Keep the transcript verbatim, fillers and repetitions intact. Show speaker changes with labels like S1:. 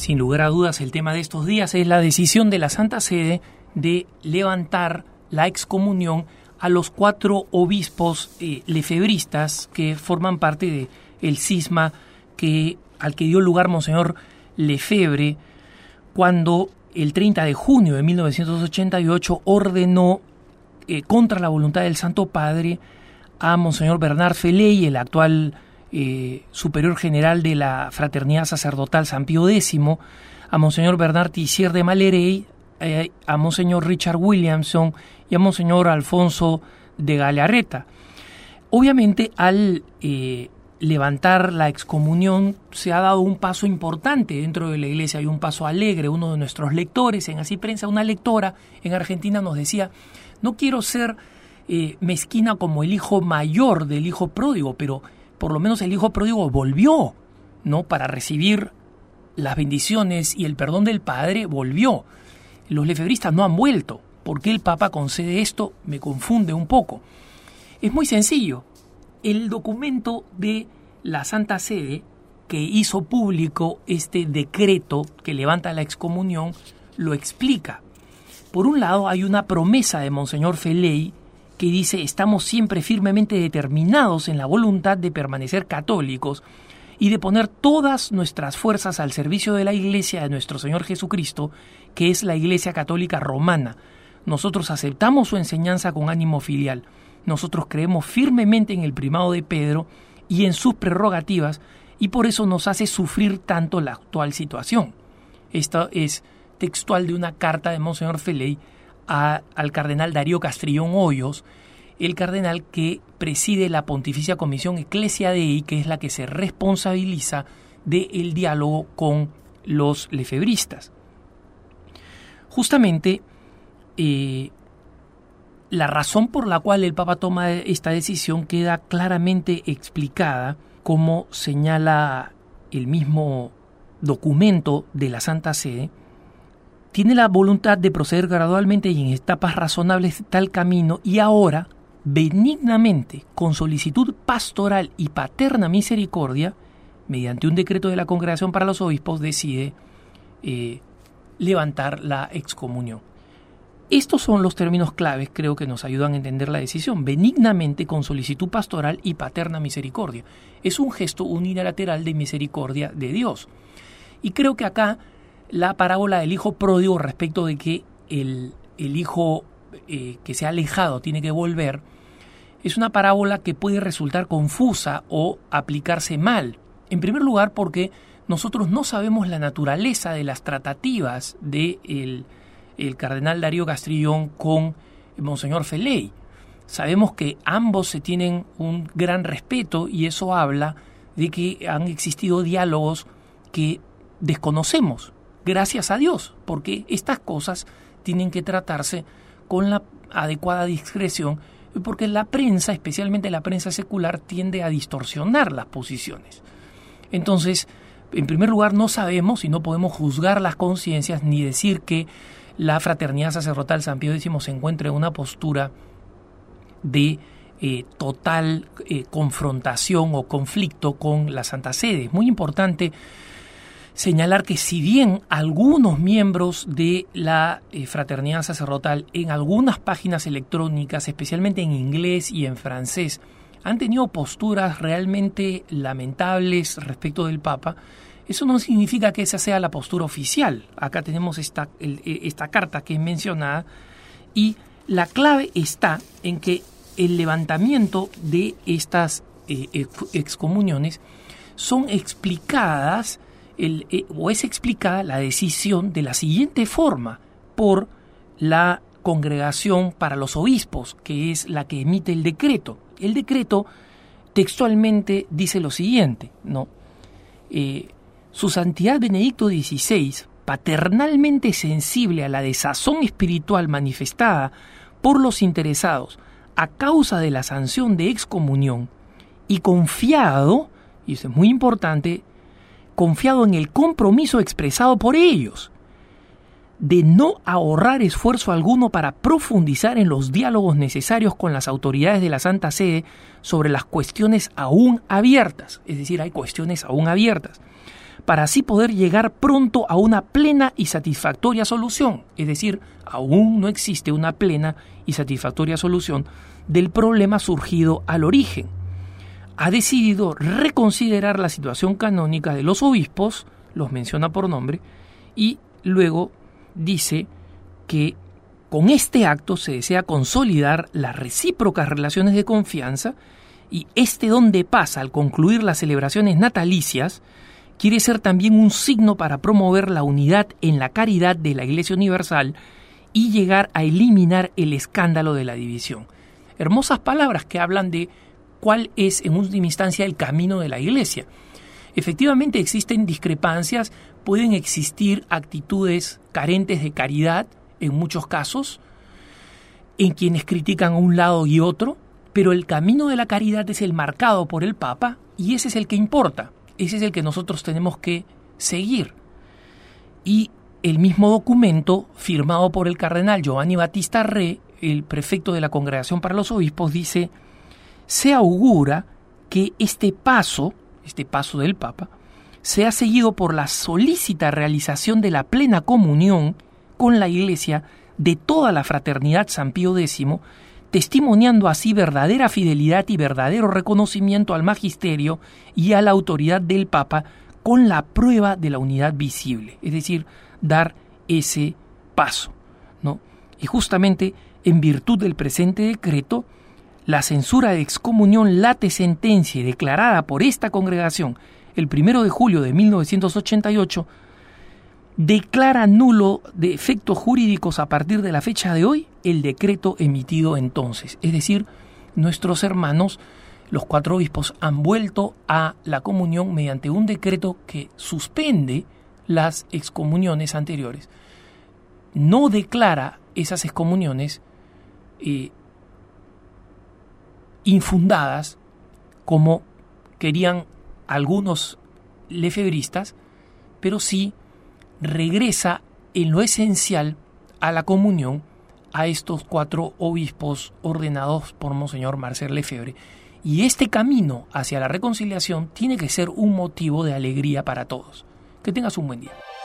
S1: Sin lugar a dudas, el tema de estos días es la decisión de la Santa Sede de levantar la excomunión a los cuatro obispos eh, lefebristas que forman parte del cisma que, al que dio lugar Monseñor Lefebvre cuando el treinta de junio de mil novecientos ochenta y ocho ordenó eh, contra la voluntad del Santo Padre a Monseñor Bernard Feley, el actual eh, superior general de la Fraternidad Sacerdotal San Pío X, a Monseñor Bernard Tissier de Malerey, eh, a Monseñor Richard Williamson y a Monseñor Alfonso de Galarreta. Obviamente, al eh, levantar la excomunión se ha dado un paso importante dentro de la Iglesia, hay un paso alegre. Uno de nuestros lectores en Así Prensa, una lectora en Argentina, nos decía: no quiero ser eh, mezquina como el hijo mayor del hijo pródigo, pero por lo menos el hijo pródigo volvió, ¿no? Para recibir las bendiciones y el perdón del Padre, volvió. Los lefebristas no han vuelto. ¿Por qué el Papa concede esto? Me confunde un poco. Es muy sencillo. El documento de la Santa Sede, que hizo público este decreto que levanta la excomunión, lo explica. Por un lado, hay una promesa de Monseñor Feley que dice: estamos siempre firmemente determinados en la voluntad de permanecer católicos y de poner todas nuestras fuerzas al servicio de la Iglesia de nuestro Señor Jesucristo, que es la Iglesia Católica Romana. Nosotros aceptamos su enseñanza con ánimo filial. Nosotros creemos firmemente en el primado de Pedro y en sus prerrogativas, y por eso nos hace sufrir tanto la actual situación. Esto es textual de una carta de Monseñor Feley a, al cardenal Darío Castrillón Hoyos, el cardenal que preside la Pontificia Comisión Ecclesia Dei, que es la que se responsabiliza del diálogo con los lefebristas. Justamente, eh, la razón por la cual el Papa toma esta decisión queda claramente explicada, como señala el mismo documento de la Santa Sede. Tiene la voluntad de proceder gradualmente y en etapas razonables tal camino, y ahora, benignamente, con solicitud pastoral y paterna misericordia, mediante un decreto de la Congregación para los Obispos, decide eh, levantar la excomunión. Estos son los términos claves, creo, que nos ayudan a entender la decisión. Benignamente, con solicitud pastoral y paterna misericordia. Es un gesto unilateral de misericordia de Dios. Y creo que acá la parábola del hijo pródigo, respecto de que el, el hijo eh, que se ha alejado tiene que volver, es una parábola que puede resultar confusa o aplicarse mal. En primer lugar, porque nosotros no sabemos la naturaleza de las tratativas de el el cardenal Darío Castrillón con Monseñor Feley. Sabemos que ambos se tienen un gran respeto, y eso habla de que han existido diálogos que desconocemos, gracias a Dios, porque estas cosas tienen que tratarse con la adecuada discreción, porque la prensa, especialmente la prensa secular, tiende a distorsionar las posiciones. Entonces, en primer lugar, no sabemos y no podemos juzgar las conciencias ni decir que la Fraternidad Sacerdotal San Pío X se encuentra en una postura de eh, total eh, confrontación o conflicto con la Santa Sede. Es muy importante señalar que, si bien algunos miembros de la eh, Fraternidad Sacerdotal en algunas páginas electrónicas, especialmente en inglés y en francés, han tenido posturas realmente lamentables respecto del Papa, eso no significa que esa sea la postura oficial. Acá tenemos esta, el, esta carta que es mencionada, y la clave está en que el levantamiento de estas eh, excomuniones son explicadas, el, eh, o es explicada la decisión de la siguiente forma por la Congregación para los Obispos, que es la que emite el decreto. El decreto textualmente dice lo siguiente, ¿no? Eh, Su Santidad Benedicto dieciséis, paternalmente sensible a la desazón espiritual manifestada por los interesados a causa de la sanción de excomunión, y confiado, y eso es muy importante, confiado en el compromiso expresado por ellos, de no ahorrar esfuerzo alguno para profundizar en los diálogos necesarios con las autoridades de la Santa Sede sobre las cuestiones aún abiertas, es decir, hay cuestiones aún abiertas, para así poder llegar pronto a una plena y satisfactoria solución. Es decir, aún no existe una plena y satisfactoria solución del problema surgido al origen. Ha decidido reconsiderar la situación canónica de los obispos, los menciona por nombre, y luego dice que con este acto se desea consolidar las recíprocas relaciones de confianza, y este don de paz al concluir las celebraciones natalicias quiere ser también un signo para promover la unidad en la caridad de la Iglesia Universal y llegar a eliminar el escándalo de la división. Hermosas palabras que hablan de cuál es en última instancia el camino de la Iglesia. Efectivamente existen discrepancias, pueden existir actitudes carentes de caridad en muchos casos, en quienes critican a un lado y otro, pero el camino de la caridad es el marcado por el Papa y ese es el que importa, ese es el que nosotros tenemos que seguir. Y el mismo documento firmado por el cardenal Giovanni Battista Re, el prefecto de la Congregación para los Obispos, dice: se augura que este paso, este paso del Papa, sea seguido por la solícita realización de la plena comunión con la Iglesia de toda la fraternidad San Pío X, testimoniando así verdadera fidelidad y verdadero reconocimiento al magisterio y a la autoridad del Papa con la prueba de la unidad visible, es decir, dar ese paso, ¿no? Y justamente en virtud del presente decreto, la censura de excomunión late sentencia declarada por esta congregación el primero de julio de mil novecientos ochenta y ocho declara nulo de efectos jurídicos a partir de la fecha de hoy el decreto emitido entonces. Es decir, nuestros hermanos, los cuatro obispos, han vuelto a la comunión mediante un decreto que suspende las excomuniones anteriores. No declara esas excomuniones eh, infundadas como querían algunos lefebristas, pero sí regresa en lo esencial a la comunión a estos cuatro obispos ordenados por Monseñor Marcel Lefebvre. Y este camino hacia la reconciliación tiene que ser un motivo de alegría para todos. Que tengas un buen día.